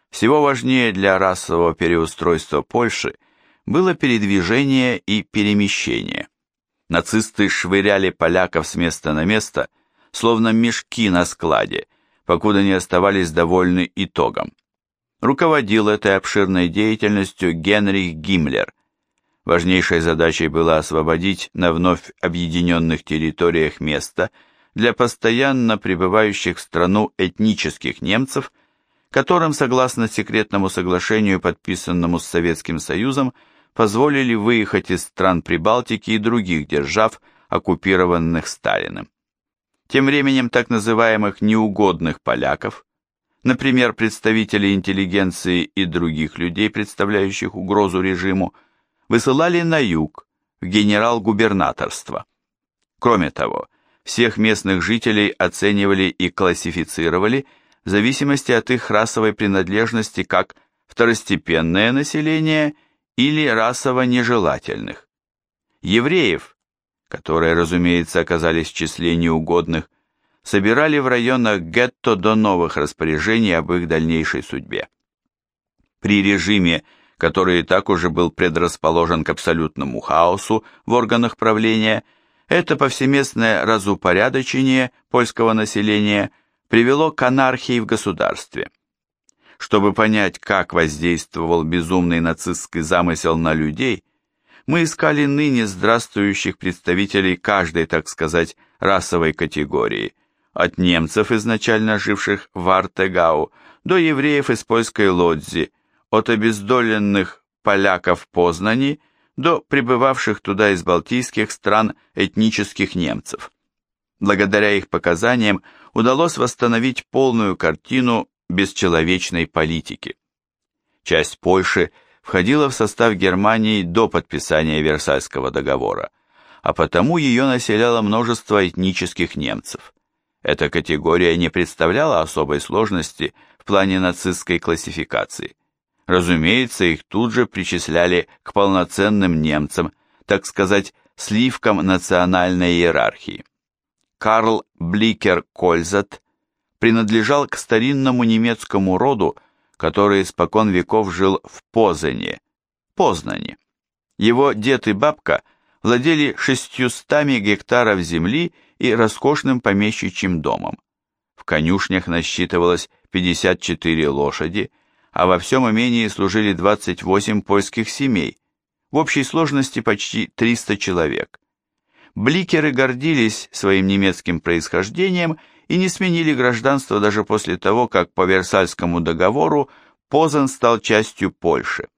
Всего важнее для расового переустройства Польши было передвижение и перемещение. Нацисты швыряли поляков с места на место, словно мешки на складе, покуда не оставались довольны итогом. Руководил этой обширной деятельностью Генрих Гиммлер. Важнейшей задачей было освободить на вновь объединенных территориях место для постоянно пребывающих в страну этнических немцев, которым, согласно секретному соглашению, подписанному с Советским Союзом, позволили выехать из стран Прибалтики и других держав, оккупированных Сталиным. Тем временем так называемых неугодных поляков, например, представителей интеллигенции и других людей, представляющих угрозу режиму, высылали на юг, в генерал-губернаторство. Кроме того, всех местных жителей оценивали и классифицировали в зависимости от их расовой принадлежности как второстепенное население или расово нежелательных. Евреев, которые, разумеется, оказались в числе неугодных, собирали в районах гетто до новых распоряжений об их дальнейшей судьбе. При режиме, который и так уже был предрасположен к абсолютному хаосу в органах правления, это повсеместное разупорядочение польского населения привело к анархии в государстве. Чтобы понять, как воздействовал безумный нацистский замысел на людей, мы искали ныне здравствующих представителей каждой, так сказать, расовой категории, от немцев, изначально живших в Артегау, до евреев из польской Лодзи, от обездоленных поляков в Познани до прибывавших туда из балтийских стран этнических немцев. Благодаря их показаниям удалось восстановить полную картину бесчеловечной политики. Часть Польши входила в состав Германии до подписания Версальского договора, а потому ее населяло множество этнических немцев. Эта категория не представляла особой сложности в плане нацистской классификации. Разумеется, их тут же причисляли к полноценным немцам, так сказать, сливкам национальной иерархии. Карл Бликер-Кользат принадлежал к старинному немецкому роду, который испокон веков жил в Познани. Его дед и бабка владели 600 гектаров земли и роскошным помещичьим домом. В конюшнях насчитывалось 54 лошади, а во всем имении служили 28 польских семей, в общей сложности почти 300 человек. Бликеры гордились своим немецким происхождением и не сменили гражданство даже после того, как по Версальскому договору Позан стал частью Польши.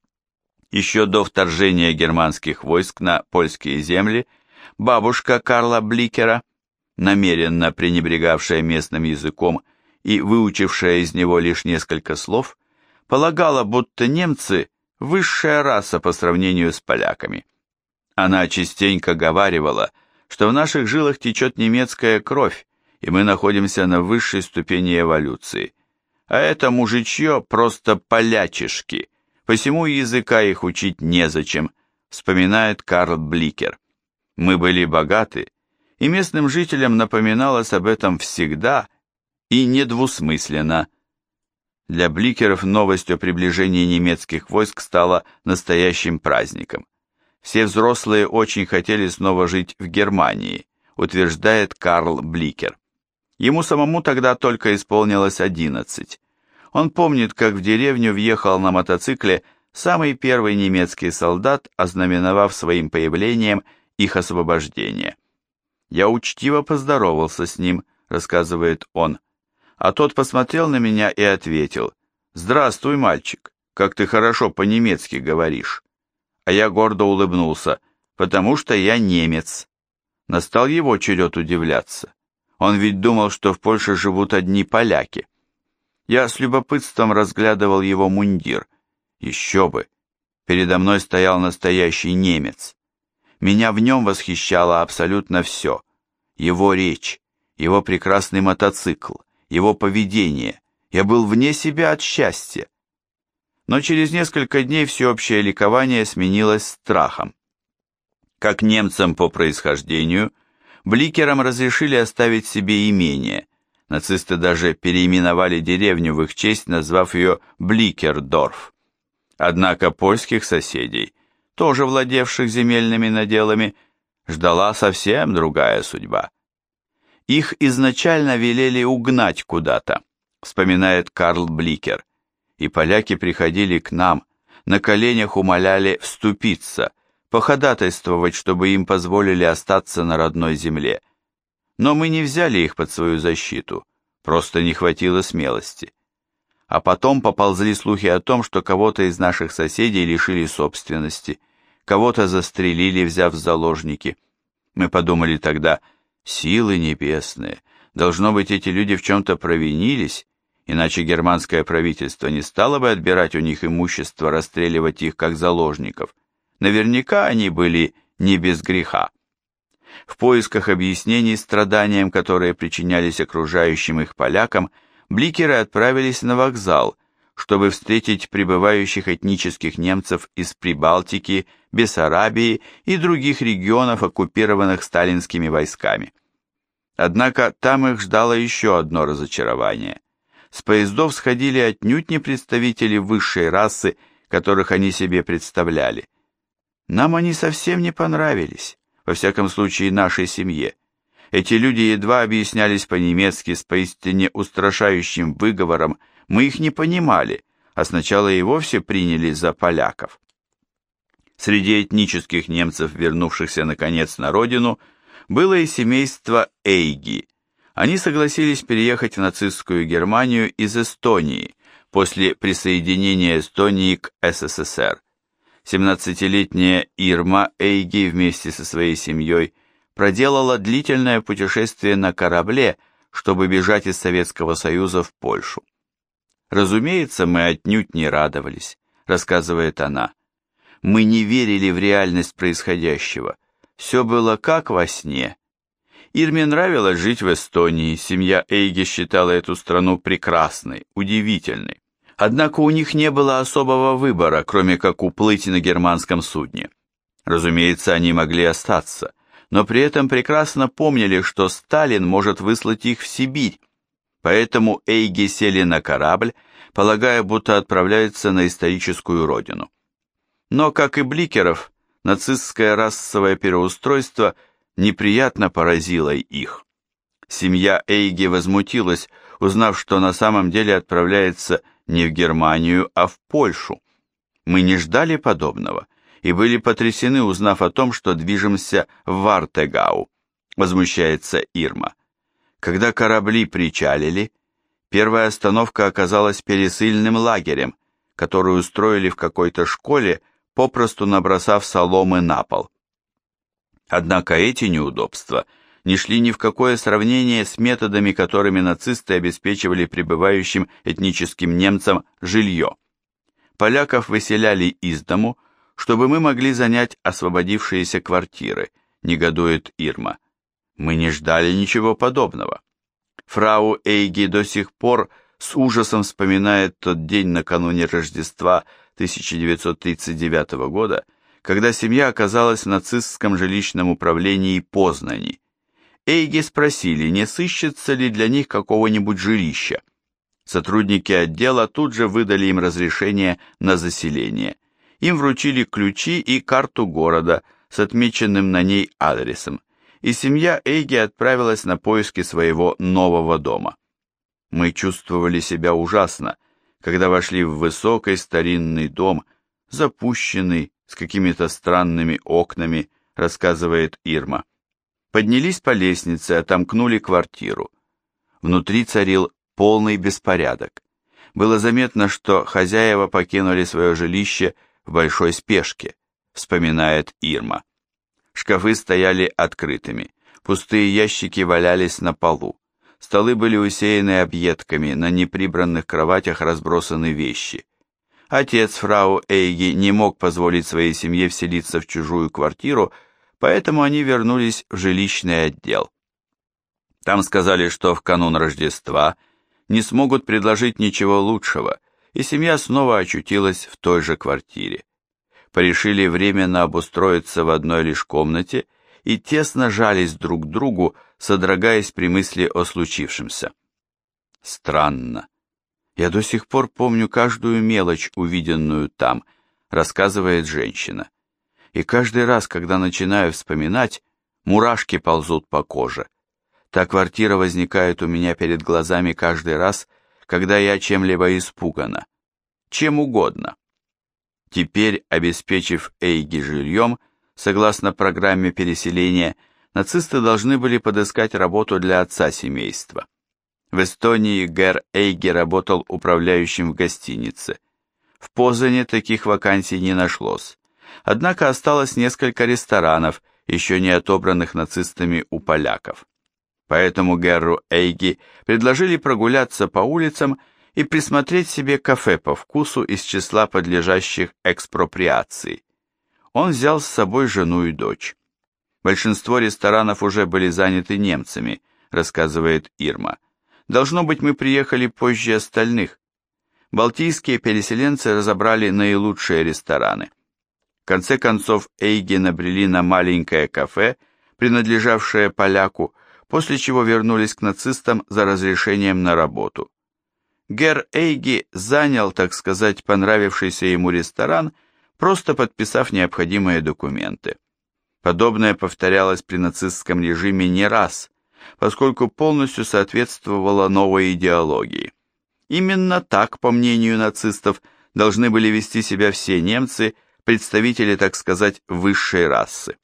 Еще до вторжения германских войск на польские земли бабушка Карла Бликера, намеренно пренебрегавшая местным языком и выучившая из него лишь несколько слов, полагала, будто немцы – высшая раса по сравнению с поляками. Она частенько говаривала, что в наших жилах течет немецкая кровь, и мы находимся на высшей ступени эволюции. А это мужичье просто полячишки, посему языка их учить незачем, вспоминает Карл Бликер. Мы были богаты, и местным жителям напоминалось об этом всегда и недвусмысленно. Для Бликеров новость о приближении немецких войск стала настоящим праздником. Все взрослые очень хотели снова жить в Германии, утверждает Карл Бликер. Ему самому тогда только исполнилось 11. Он помнит, как в деревню въехал на мотоцикле самый первый немецкий солдат, ознаменовав своим появлением их освобождение. «Я учтиво поздоровался с ним», — рассказывает он, а тот посмотрел на меня и ответил: «Здравствуй, мальчик, как ты хорошо по-немецки говоришь». А я гордо улыбнулся, потому что я немец. Настал его черед удивляться. Он ведь думал, что в Польше живут одни поляки. Я с любопытством разглядывал его мундир. Еще бы! Передо мной стоял настоящий немец. Меня в нем восхищало абсолютно все. Его речь, его прекрасный мотоцикл, его поведение. Я был вне себя от счастья. Но через несколько дней всеобщее ликование сменилось страхом. Как немцам по происхождению, Бликерам разрешили оставить себе имение, Нацисты даже переименовали деревню в их честь, назвав ее Бликердорф. Однако польских соседей, тоже владевших земельными наделами, ждала совсем другая судьба. Их изначально велели угнать куда-то, вспоминает Карл Бликер, и поляки приходили к нам, на коленях умоляли вступиться, походатайствовать, чтобы им позволили остаться на родной земле. Но мы не взяли их под свою защиту, просто не хватило смелости. А потом поползли слухи о том, что кого-то из наших соседей лишили собственности, кого-то застрелили, взяв в заложники. Мы подумали тогда, силы небесные, должно быть, эти люди в чем-то провинились, иначе германское правительство не стало бы отбирать у них имущество, расстреливать их как заложников. Наверняка они были не без греха. В поисках объяснений страданиям, которые причинялись окружающим их полякам, бликеры отправились на вокзал, чтобы встретить прибывающих этнических немцев из Прибалтики, Бессарабии и других регионов, оккупированных сталинскими войсками. Однако там их ждало еще одно разочарование. С поездов сходили отнюдь не представители высшей расы, которых они себе представляли. Нам они совсем не понравились, во всяком случае нашей семье. Эти люди едва объяснялись по-немецки с поистине устрашающим выговором, мы их не понимали, а сначала и вовсе приняли за поляков. Среди этнических немцев, вернувшихся наконец на родину, было и семейство Эйги. Они согласились переехать в нацистскую Германию из Эстонии после присоединения Эстонии к СССР. 17-летняя Ирма Эйги вместе со своей семьей проделала длительное путешествие на корабле, чтобы бежать из Советского Союза в Польшу. «Разумеется, мы отнюдь не радовались», — рассказывает она. «Мы не верили в реальность происходящего. Все было как во сне». Ирме нравилось жить в Эстонии, семья Эйги считала эту страну прекрасной, удивительной. Однако у них не было особого выбора, кроме как уплыть на германском судне. Разумеется, они могли остаться, но при этом прекрасно помнили, что Сталин может выслать их в Сибирь, поэтому Эйги сели на корабль, полагая, будто отправляются на историческую родину. Но, как и Бликеров, нацистское расовое переустройство неприятно поразило их. Семья Эйги возмутилась, узнав, что на самом деле отправляется не в Германию, а в Польшу. Мы не ждали подобного и были потрясены, узнав о том, что движемся в Вартегау, возмущается Ирма. Когда корабли причалили, первая остановка оказалась пересыльным лагерем, который устроили в какой-то школе, попросту набросав соломы на пол. Однако эти неудобства не шли ни в какое сравнение с методами, которыми нацисты обеспечивали прибывающим этническим немцам жилье. Поляков выселяли из дому, чтобы мы могли занять освободившиеся квартиры, негодует Ирма. Мы не ждали ничего подобного. Фрау Эйги до сих пор с ужасом вспоминает тот день накануне Рождества 1939 года, когда семья оказалась в нацистском жилищном управлении Познани. Эйги спросили, не сыщется ли для них какого-нибудь жилища. Сотрудники отдела тут же выдали им разрешение на заселение. Им вручили ключи и карту города с отмеченным на ней адресом, и семья Эйги отправилась на поиски своего нового дома. Мы чувствовали себя ужасно, когда вошли в высокий старинный дом, запущенный, с какими-то странными окнами, рассказывает Ирма. Поднялись по лестнице, отомкнули квартиру. Внутри царил полный беспорядок. Было заметно, что хозяева покинули свое жилище в большой спешке, вспоминает Ирма. Шкафы стояли открытыми, пустые ящики валялись на полу, столы были усеяны объедками, на неприбранных кроватях разбросаны вещи. Отец фрау Эйги не мог позволить своей семье вселиться в чужую квартиру, поэтому они вернулись в жилищный отдел. Там сказали, что в канун Рождества не смогут предложить ничего лучшего, и семья снова очутилась в той же квартире. Порешили временно обустроиться в одной лишь комнате и тесно жались друг к другу, содрогаясь при мысли о случившемся. Странно. Я до сих пор помню каждую мелочь, увиденную там, рассказывает женщина. И каждый раз, когда начинаю вспоминать, мурашки ползут по коже. Та квартира возникает у меня перед глазами каждый раз, когда я чем-либо испугана. Чем угодно. Теперь, обеспечив Эйги жильем, согласно программе переселения, нацисты должны были подыскать работу для отца семейства. В Эстонии Гер Эйги работал управляющим в гостинице. В Позане таких вакансий не нашлось. Однако осталось несколько ресторанов, еще не отобранных нацистами у поляков. Поэтому Герру Эйги предложили прогуляться по улицам и присмотреть себе кафе по вкусу из числа подлежащих экспроприации. Он взял с собой жену и дочь. Большинство ресторанов уже были заняты немцами, рассказывает Ирма. Должно быть, мы приехали позже остальных. Балтийские переселенцы разобрали наилучшие рестораны. В конце концов Эйги набрели на маленькое кафе, принадлежавшее поляку, после чего вернулись к нацистам за разрешением на работу. Гер Эйги занял, так сказать, понравившийся ему ресторан, просто подписав необходимые документы. Подобное повторялось при нацистском режиме не раз, поскольку полностью соответствовало новой идеологии. Именно так, по мнению нацистов, должны были вести себя все немцы, представители, так сказать, высшей расы.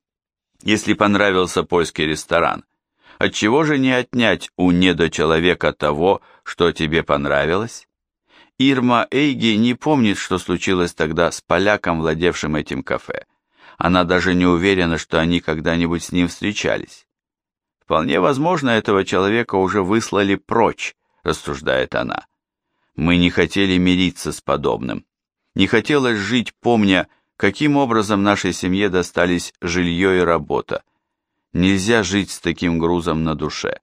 Если понравился польский ресторан, отчего же не отнять у недочеловека того, что тебе понравилось? Ирма Эйги не помнит, что случилось тогда с поляком, владевшим этим кафе. Она даже не уверена, что они когда-нибудь с ним встречались. Вполне возможно, этого человека уже выслали прочь, рассуждает она. Мы не хотели мириться с подобным. Не хотелось жить, помня, каким образом нашей семье достались жилье и работа. Нельзя жить с таким грузом на душе.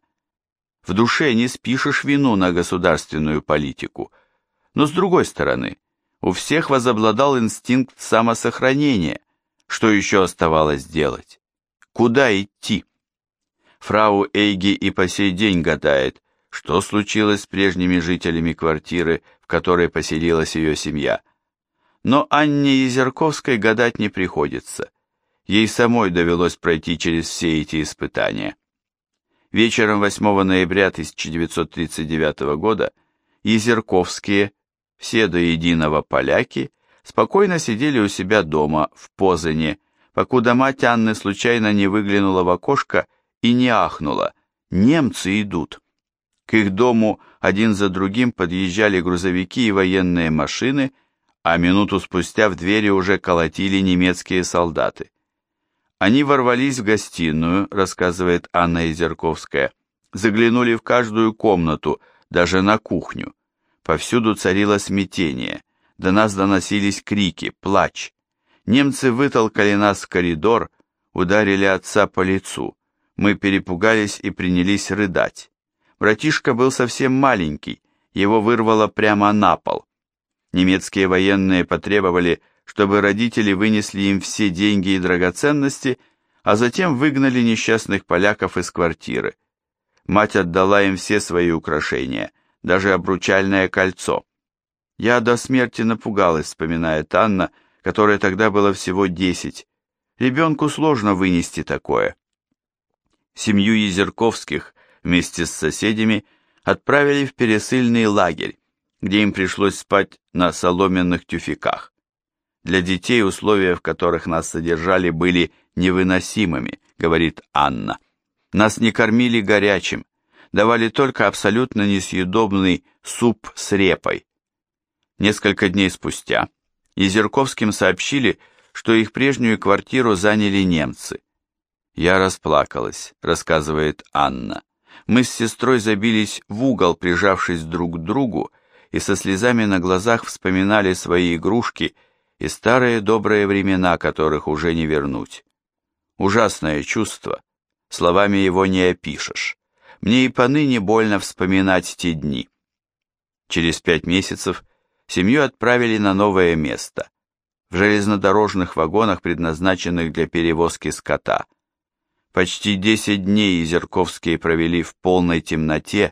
В душе не спишешь вину на государственную политику. Но с другой стороны, у всех возобладал инстинкт самосохранения. Что еще оставалось делать? Куда идти? Фрау Эйги и по сей день гадает, что случилось с прежними жителями квартиры, в которой поселилась ее семья. Но Анне Езерковской гадать не приходится. Ей самой довелось пройти через все эти испытания. Вечером 8 ноября 1939 года Езерковские, все до единого поляки, спокойно сидели у себя дома в Позане, покуда мать Анны случайно не выглянула в окошко и не ахнула: «Немцы идут!». К их дому один за другим подъезжали грузовики и военные машины, а минуту спустя в двери уже колотили немецкие солдаты. Они ворвались в гостиную, рассказывает Анна Езерковская, заглянули в каждую комнату, даже на кухню. Повсюду царило смятение, до нас доносились крики, плач. Немцы вытолкали нас в коридор, ударили отца по лицу. Мы перепугались и принялись рыдать. Братишка был совсем маленький, его вырвало прямо на пол. Немецкие военные потребовали, чтобы родители вынесли им все деньги и драгоценности, а затем выгнали несчастных поляков из квартиры. Мать отдала им все свои украшения, даже обручальное кольцо. Я до смерти напугалась, вспоминает Анна, которой тогда было всего 10. Ребенку сложно вынести такое. Семью Езерковских вместе с соседями отправили в пересыльный лагерь, где им пришлось спать на соломенных тюфяках. Для детей условия, в которых нас содержали, были невыносимыми, говорит Анна. Нас не кормили горячим, давали только абсолютно несъедобный суп с репой. Несколько дней спустя Езерковским сообщили, что их прежнюю квартиру заняли немцы. Я расплакалась, рассказывает Анна. Мы с сестрой забились в угол, прижавшись друг к другу, и со слезами на глазах вспоминали свои игрушки и старые добрые времена, которых уже не вернуть. Ужасное чувство, словами его не опишешь. Мне и поныне больно вспоминать те дни. Через 5 месяцев семью отправили на новое место, в железнодорожных вагонах, предназначенных для перевозки скота. Почти 10 дней Езерковские провели в полной темноте,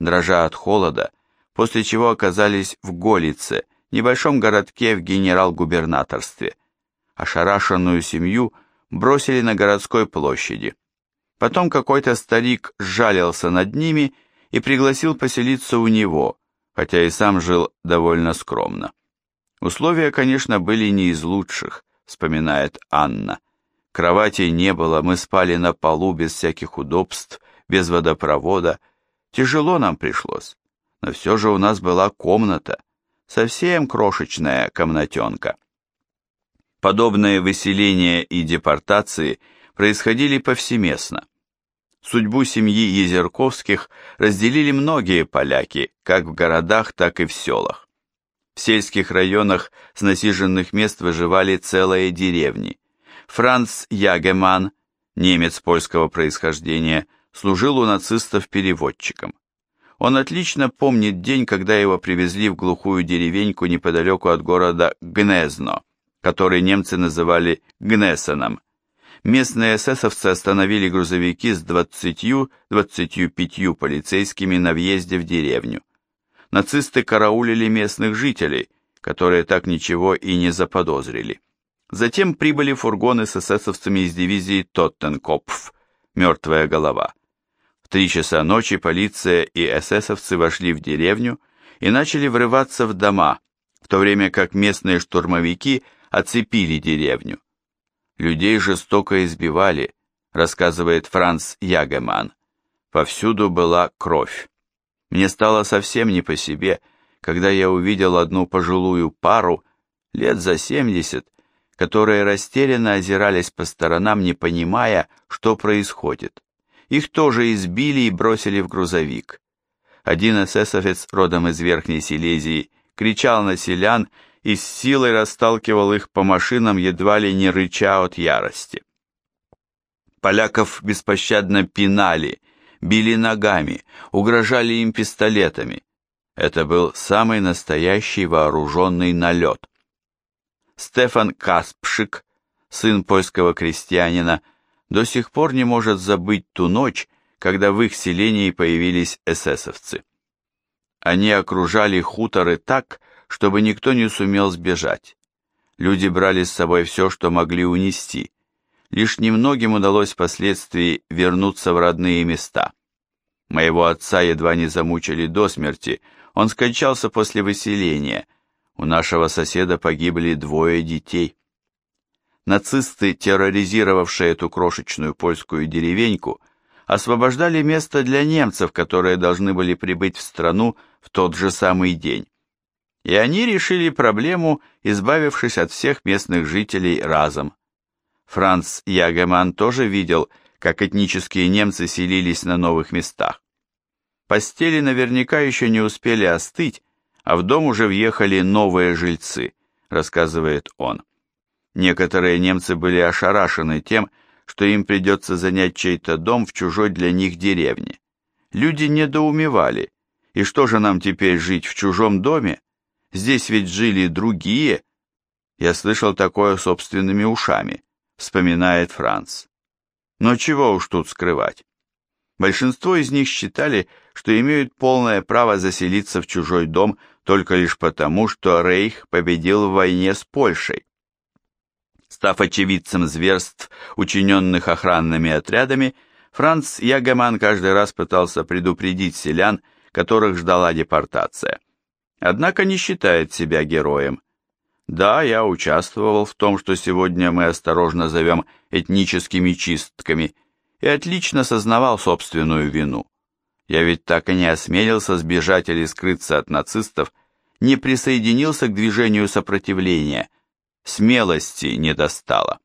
дрожа от холода, после чего оказались в Голице, небольшом городке в генерал-губернаторстве. Ошарашенную семью бросили на городской площади. Потом какой-то старик сжалился над ними и пригласил поселиться у него, хотя и сам жил довольно скромно. Условия, конечно, были не из лучших, вспоминает Анна. Кроватей не было, мы спали на полу без всяких удобств, без водопровода. Тяжело нам пришлось, но все же у нас была комната, совсем крошечная комнатенка. Подобные выселения и депортации происходили повсеместно. Судьбу семьи Езерковских разделили многие поляки, как в городах, так и в селах. В сельских районах с насиженных мест выживали целые деревни. Франц Ягеман, немец польского происхождения, служил у нацистов переводчиком. Он отлично помнит день, когда его привезли в глухую деревеньку неподалеку от города Гнезно, который немцы называли Гнесеном. Местные эсэсовцы остановили грузовики с 20-25 полицейскими на въезде в деревню. Нацисты караулили местных жителей, которые так ничего и не заподозрили. Затем прибыли фургоны с эсэсовцами из дивизии Тоттенкопф, «Мертвая голова». В 3 часа ночи полиция и эсэсовцы вошли в деревню и начали врываться в дома, в то время как местные штурмовики оцепили деревню. Людей жестоко избивали, рассказывает Франц Ягеман. Повсюду была кровь. Мне стало совсем не по себе, когда я увидел одну пожилую пару, лет за 70, которые растерянно озирались по сторонам, не понимая, что происходит. Их тоже избили и бросили в грузовик. Один эсэсовец, родом из Верхней Силезии, кричал на селян и с силой расталкивал их по машинам, едва ли не рыча от ярости. Поляков беспощадно пинали, били ногами, угрожали им пистолетами. Это был самый настоящий вооруженный налет. Стефан Каспшик, сын польского крестьянина, до сих пор не может забыть ту ночь, когда в их селении появились эсэсовцы. Они окружали хуторы так, чтобы никто не сумел сбежать. Люди брали с собой все, что могли унести. Лишь немногим удалось впоследствии вернуться в родные места. Моего отца едва не замучили до смерти, он скончался после выселения. У нашего соседа погибли 2 детей. Нацисты, терроризировавшие эту крошечную польскую деревеньку, освобождали место для немцев, которые должны были прибыть в страну в тот же самый день. И они решили проблему, избавившись от всех местных жителей разом. Франц Ягеман тоже видел, как этнические немцы селились на новых местах. Постели наверняка еще не успели остыть, а в дом уже въехали новые жильцы, рассказывает он. Некоторые немцы были ошарашены тем, что им придется занять чей-то дом в чужой для них деревне. Люди недоумевали, и что же нам теперь жить в чужом доме? Здесь ведь жили другие. Я слышал такое собственными ушами, вспоминает Франц. Но чего уж тут скрывать. Большинство из них считали, что имеют полное право заселиться в чужой дом только лишь потому, что Рейх победил в войне с Польшей. Став очевидцем зверств, учиненных охранными отрядами, Франц Ягеман каждый раз пытался предупредить селян, которых ждала депортация. Однако не считает себя героем. Да, я участвовал в том, что сегодня мы осторожно зовем этническими чистками, и отлично сознавал собственную вину. Я ведь так и не осмелился сбежать или скрыться от нацистов, не присоединился к движению сопротивления, смелости не достало.